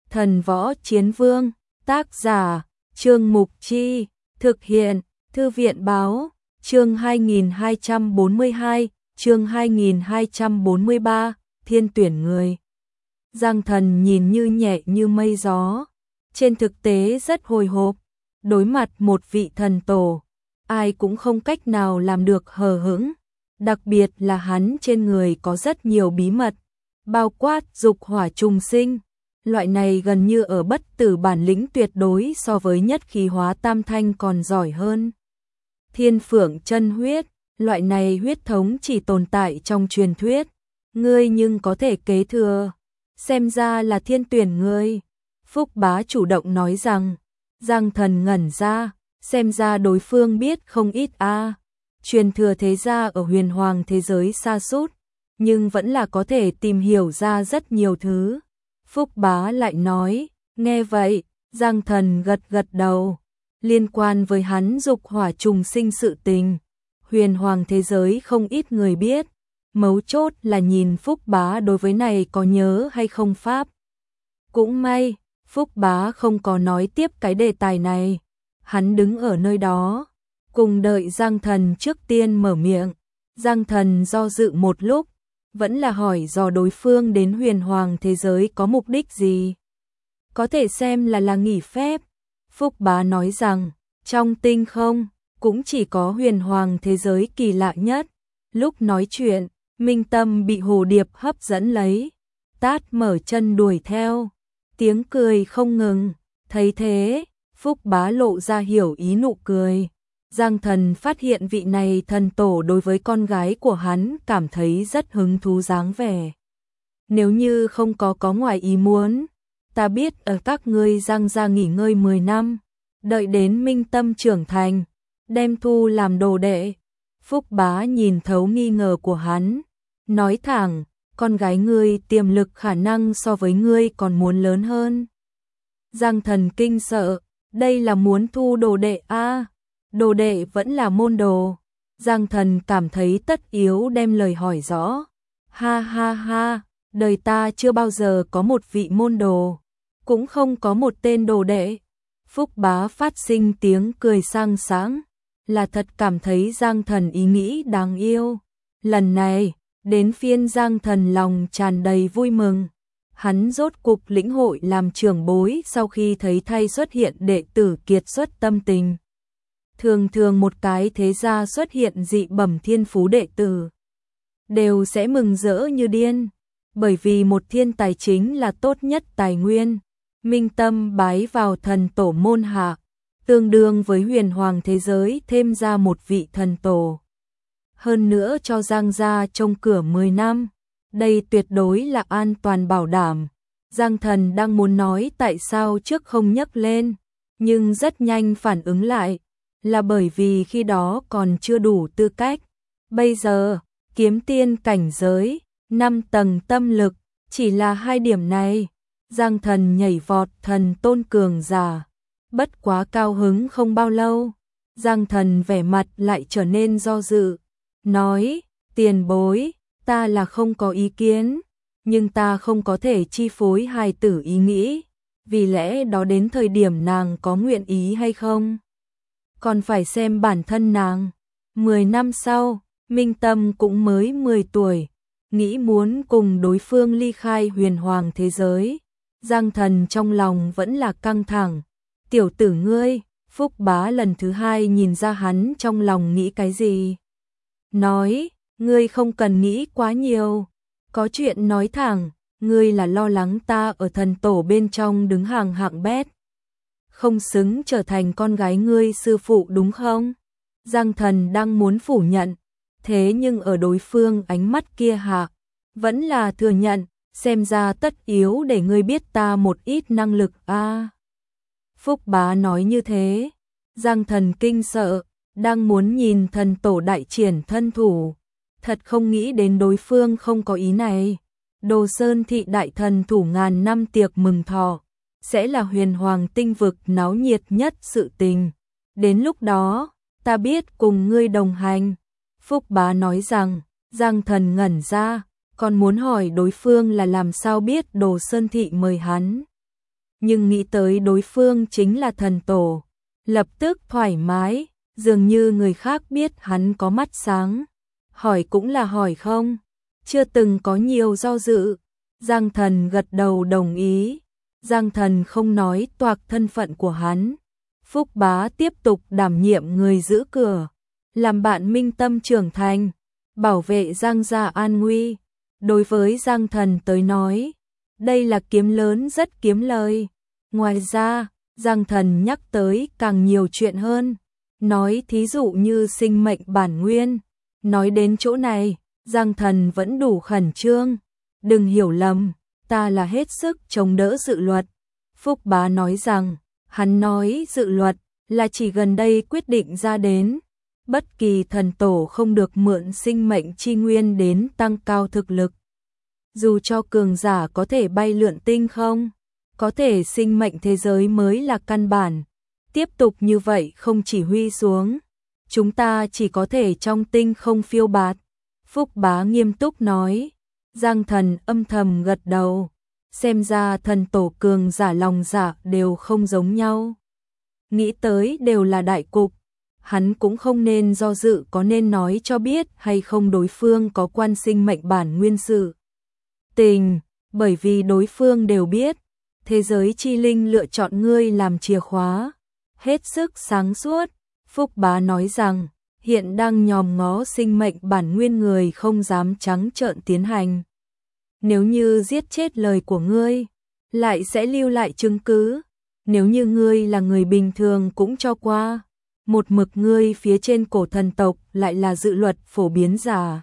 Thần Võ Chiến Vương, tác giả, Trương Mục Chi, thực hiện, Thư viện Báo, chương 2242, chương 2243, thiên tuyển người. Giang Thần nhìn như nhẹ như mây gió, trên thực tế rất hồi hộp, đối mặt một vị thần tổ, ai cũng không cách nào làm được hờ hững, đặc biệt là hắn trên người có rất nhiều bí mật, bao quát dục hỏa trùng sinh, loại này gần như ở bất tử bản lĩnh tuyệt đối so với nhất khí hóa tam thanh còn giỏi hơn. Thiên Phượng chân huyết, loại này huyết thống chỉ tồn tại trong truyền thuyết, ngươi nhưng có thể kế thừa, xem ra là thiên tuyển ngươi. Phúc Bá chủ động nói rằng, Giang Thần ngẩn ra, xem ra đối phương biết không ít a. Truyền thừa thế gia ở huyền hoàng thế giới xa sút, nhưng vẫn là có thể tìm hiểu ra rất nhiều thứ. Phúc Bá lại nói, nghe vậy, Giang Thần gật gật đầu. Liên quan với hắn dục hỏa trùng sinh sự tình, huyền hoàng thế giới không ít người biết, mấu chốt là nhìn Phúc Bá đối với này có nhớ hay không pháp. Cũng may, Phúc Bá không có nói tiếp cái đề tài này, hắn đứng ở nơi đó, cùng đợi Giang Thần trước tiên mở miệng. Giang Thần do dự một lúc, vẫn là hỏi dò đối phương đến huyền hoàng thế giới có mục đích gì. Có thể xem là nghỉ phép. Phúc Bá nói rằng, trong tinh không, cũng chỉ có huyền hoàng thế giới kỳ lạ nhất. Lúc nói chuyện, Minh Tâm bị hồ điệp hấp dẫn lấy, tát mở chân đuổi theo, tiếng cười không ngừng. Thấy thế, Phúc Bá lộ ra hiểu ý nụ cười. Giang Thần phát hiện vị này thần tổ đối với con gái của hắn cảm thấy rất hứng thú dáng vẻ. Nếu như không có ngoài ý muốn, ta biết ở các ngươi Giang gia nghỉ ngơi 10 năm, đợi đến Minh Tâm trưởng thành, đem thu làm đồ đệ. Phúc Bá nhìn thấu nghi ngờ của hắn, nói thẳng, con gái ngươi tiềm lực khả năng so với ngươi còn muốn lớn hơn. Giang Thần kinh sợ, đây là muốn thu đồ đệ a? Đồ đệ vẫn là môn đồ. Giang Thần cảm thấy tất yếu đem lời hỏi rõ. Ha ha ha, đời ta chưa bao giờ có một vị môn đồ, cũng không có một tên đồ đệ. Phúc Bá phát sinh tiếng cười sang sáng, là thật cảm thấy Giang Thần ý nghĩ đáng yêu. Lần này, đến phiên Giang Thần lòng tràn đầy vui mừng. Hắn rốt cục lĩnh hội làm trưởng bối sau khi thấy thay xuất hiện đệ tử kiệt xuất tâm tình. Thường một cái thế gia xuất hiện dị bẩm thiên phú đệ tử, đều sẽ mừng rỡ như điên, bởi vì một thiên tài chính là tốt nhất tài nguyên. Minh Tâm bái vào thần tổ môn hạ, tương đương với huyền hoàng thế giới thêm ra một vị thần tổ. Hơn nữa cho Giang gia trông cửa 10 năm, đây tuyệt đối là an toàn bảo đảm. Giang Thần đang muốn nói tại sao trước không nhắc lên, nhưng rất nhanh phản ứng lại, là bởi vì khi đó còn chưa đủ tư cách. Bây giờ, kiếm tiên cảnh giới, 5 tầng tâm lực, chỉ là 2 điểm này. Giang Thần nhảy vọt thần tôn cường giả. Bất quá cao hứng không bao lâu, Giang Thần vẻ mặt lại trở nên do dự. Nói, tiền bối, ta là không có ý kiến, nhưng ta không có thể chi phối hài tử ý nghĩ. Vì lẽ đó đến thời điểm nàng có nguyện ý hay không, còn phải xem bản thân nàng. 10 năm sau, Minh Tâm cũng mới 10 tuổi, nghĩ muốn cùng đối phương ly khai huyền hoàng thế giới. Giang Thần trong lòng vẫn là căng thẳng. Tiểu tử ngươi, Phúc Bá lần thứ 2 nhìn ra hắn trong lòng nghĩ cái gì. Nói, ngươi không cần nghĩ quá nhiều, có chuyện nói thẳng, ngươi là lo lắng ta ở thần tổ bên trong đứng hàng hạng bét, không xứng trở thành con gái ngươi sư phụ đúng không? Giang Thần đang muốn phủ nhận, thế nhưng ở đối phương ánh mắt kia hạ, vẫn là thừa nhận, xem ra tất yếu để ngươi biết ta một ít năng lực a. Phúc Bá nói như thế, Giang Thần kinh sợ, đang muốn nhìn thần tổ đại triển thân thủ, thật không nghĩ đến đối phương không có ý này. Đồ Sơn thị đại thần thủ ngàn năm tiệc mừng thọ, sẽ là huyền hoàng tinh vực náo nhiệt nhất sự tình. Đến lúc đó, ta biết cùng ngươi đồng hành. Phúc Bá nói rằng, Giang Thần ngẩn ra, còn muốn hỏi đối phương là làm sao biết Đồ Sơn thị mời hắn. nhưng nghĩ tới đối phương chính là thần tổ, lập tức thoải mái, dường như người khác biết hắn có mắt sáng. Hỏi cũng là hỏi không, chưa từng có nhiều do dự. Giang Thần gật đầu đồng ý. Giang Thần không nói toạc thân phận của hắn. Phúc Bá tiếp tục đảm nhiệm người giữ cửa, làm bạn Minh Tâm trưởng thành, bảo vệ Giang gia an nguy. Đối với Giang Thần tới nói, đây là kiếm lớn rất kiếm lời. Ngoài ra, Giang Thần nhắc tới càng nhiều chuyện hơn, nói thí dụ như sinh mệnh bản nguyên. Nói đến chỗ này, Giang Thần vẫn đủ khẩn trương. Đừng hiểu lầm, ta là hết sức chống đỡ dự luật. Phúc Bá nói rằng, hắn nói dự luật là chỉ gần đây quyết định ra đến. Bất kỳ thần tổ không được mượn sinh mệnh chi nguyên đến tăng cao thực lực. Dù cho cường giả có thể bay lượn tinh không, có thể sinh mệnh thế giới mới là căn bản. Tiếp tục như vậy không chỉ huy xuống, chúng ta chỉ có thể trong tinh không phiêu bạt. Phúc Bá nghiêm túc nói. Giang Thần âm thầm gật đầu. Xem ra thần tổ cường giả lòng dạ đều không giống nhau. Nghĩ tới đều là đại cục. Hắn cũng không nên do dự có nên nói cho biết hay không đối phương có quan sinh mệnh bản nguyên sự tình, bởi vì đối phương đều biết. Thế giới chi linh lựa chọn ngươi làm chìa khóa, hết sức sáng suốt. Phúc Bá nói rằng, hiện đang nhòm ngó sinh mệnh bản nguyên người không dám trắng trợn tiến hành. Nếu như giết chết lời của ngươi, lại sẽ lưu lại chứng cứ. Nếu như ngươi là người bình thường cũng cho qua. Một mực ngươi phía trên cổ thần tộc lại là dự luật phổ biến giả.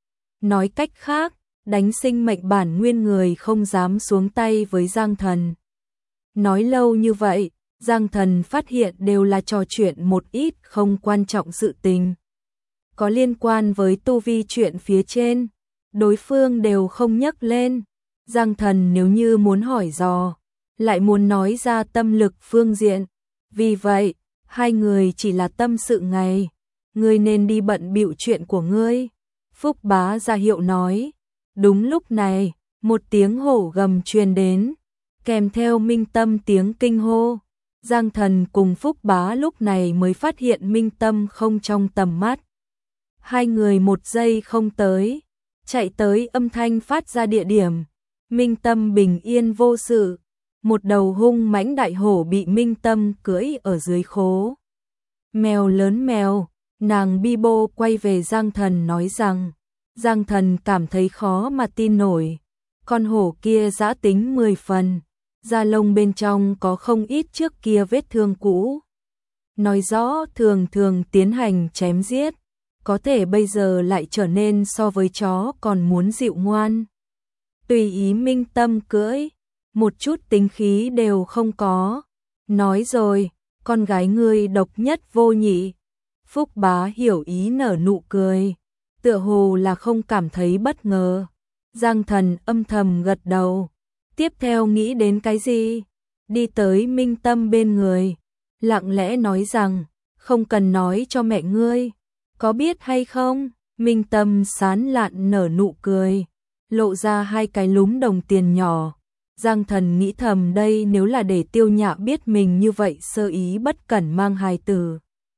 Nói cách khác, đánh sinh mệnh bản nguyên người không dám xuống tay với Giang Thần. Nói lâu như vậy, Giang Thần phát hiện đều là trò chuyện một ít không quan trọng sự tình. Có liên quan với tu vi chuyện phía trên, đối phương đều không nhắc lên. Giang Thần nếu như muốn hỏi dò, lại muốn nói ra tâm lực phương diện. Vì vậy, hai người chỉ là tâm sự ngày. Ngươi nên đi bận bịu chuyện của ngươi. Phúc Bá ra hiệu nói. Đúng lúc này, một tiếng hổ gầm truyền đến, kèm theo Minh Tâm tiếng kinh hô. Giang Thần cùng Phúc Bá lúc này mới phát hiện Minh Tâm không trong tầm mắt. Hai người một giây không tới, chạy tới âm thanh phát ra địa điểm. Minh Tâm bình yên vô sự. Một đầu hung mãnh đại hổ bị Minh Tâm cưỡi ở dưới khố. Mèo lớn mèo, nàng bi bô quay về Giang Thần nói rằng, Giang Thần cảm thấy khó mà tin nổi. Con hổ kia dã tính 10 phần, da lông bên trong có không ít trước kia vết thương cũ. Nói rõ thường thường tiến hành chém giết, có thể bây giờ lại trở nên so với chó còn muốn dịu ngoan. Tùy ý Minh Tâm cưỡi, một chút tính khí đều không có. Nói rồi, con gái ngươi độc nhất vô nhị. Phúc Bá hiểu ý nở nụ cười, tựa hồ là không cảm thấy bất ngờ. Giang Thần âm thầm gật đầu. Tiếp theo nghĩ đến cái gì? Đi tới Minh Tâm bên người, lặng lẽ nói rằng, không cần nói cho mẹ ngươi. Có biết hay không? Minh Tâm sán lạn nở nụ cười, lộ ra hai cái lúm đồng tiền nhỏ. Giang Thần nghĩ thầm đây nếu là để Tiêu Nhạ biết mình như vậy sơ ý bất cẩn mang hài tử,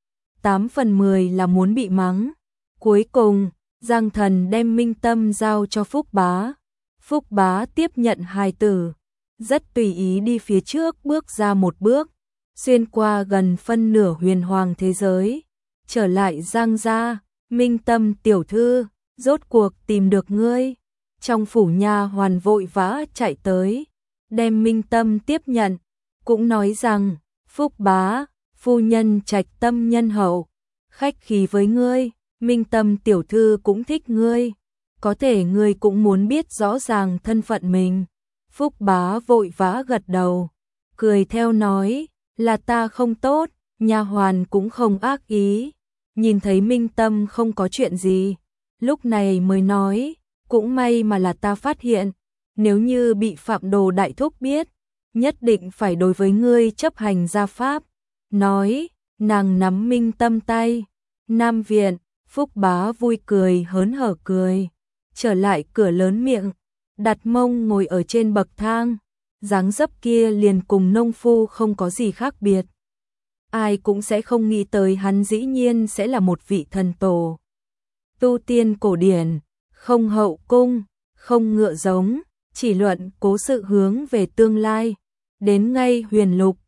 8 phần 10 là muốn bị mắng. Cuối cùng, Giang Thần đem Minh Tâm giao cho Phúc Bá. Phúc Bá tiếp nhận hài tử, rất tùy ý đi phía trước bước ra một bước, xuyên qua gần phân nửa huyền hoàng thế giới, trở lại Giang gia. Minh Tâm tiểu thư, rốt cuộc tìm được ngươi. Trong phủ nha hoàn vội vã chạy tới, đem Minh Tâm tiếp nhận, cũng nói rằng, Phúc Bá, phu nhân trạch tâm nhân hậu, khách khí với ngươi, Minh Tâm tiểu thư cũng thích ngươi, có thể ngươi cũng muốn biết rõ ràng thân phận mình. Phúc Bá vội vã gật đầu, cười theo nói, là ta không tốt, nha hoàn cũng không ác ý. Nhìn thấy Minh Tâm không có chuyện gì, lúc này mới nói, cũng may mà là ta phát hiện, nếu như bị Phạm Đồ đại thúc biết, nhất định phải đối với ngươi chấp hành gia pháp. Nói, nàng nắm Minh Tâm tay. Nam viện, Phúc Bá vui cười hớn hở cười, trở lại cửa lớn miệng, đặt mông ngồi ở trên bậc thang. dáng dấp kia liền cùng nông phu không có gì khác biệt. Ai cũng sẽ không nghĩ tới hắn dĩ nhiên sẽ là một vị thần tổ. Tu tiên cổ điển, không hậu cung, không ngựa giống, chỉ luận cố sự hướng về tương lai. Đến ngay huyền lục,